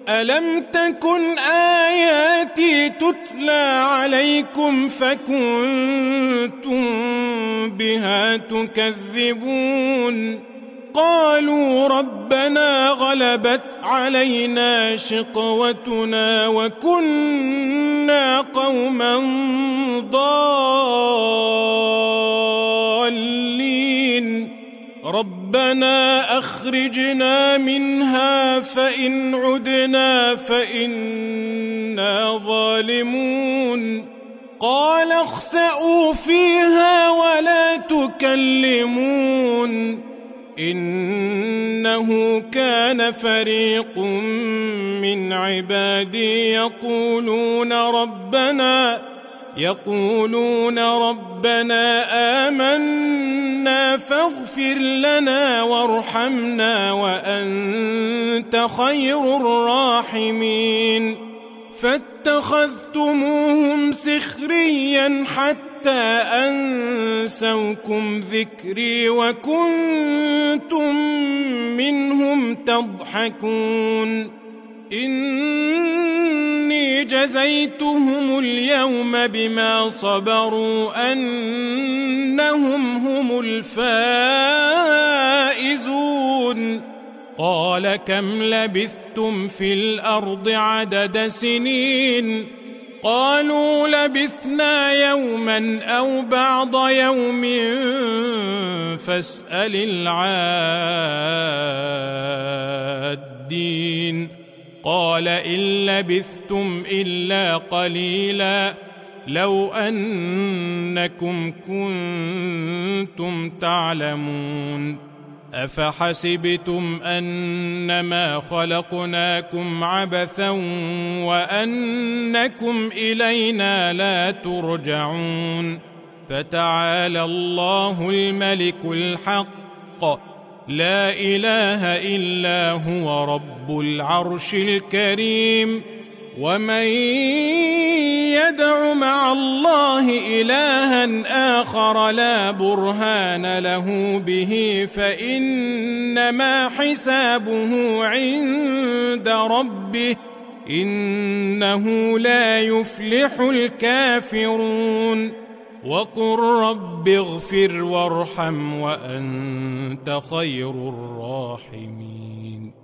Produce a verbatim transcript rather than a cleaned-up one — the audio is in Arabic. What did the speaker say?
ألم تكن آياتي تتلى عليكم فكنتم بها تكذبون قالوا ربنا غلبت علينا شقوتنا وكنا قوما ضالين ربنا أخرجنا منها فإن عدنا فإنا ظالمون قال اخسئوا فيها ولا تكلمون إنه كان فريق من عبادي يقولون ربنا يقولون ربنا آمنا فاغفر لنا وارحمنا وأنت خير الراحمين فاتخذتموهم سخريا حتى أنسوكم ذكري وكنتم منهم تضحكون إني جزيتهم اليوم بما صبروا أنهم هم الفائزون قال كم لبثتم في الأرض عدد سنين قالوا لبثنا يوما أو بعض يوم فاسأل العادين قال إن لبثتم إلا قليلا لو أنكم كنتم تعلمون أفحسبتم أنما خلقناكم عبثا وأنكم إلينا لا ترجعون فتعالى الله الملك الحق لا إله إلا هو رب العرش الكريم ومن يدع مع الله إلها آخر لا برهان له به فإنما حسابه عند ربه إنه لا يفلح الكافرون وقل رب اغفر وارحم وأنت خير الراحمين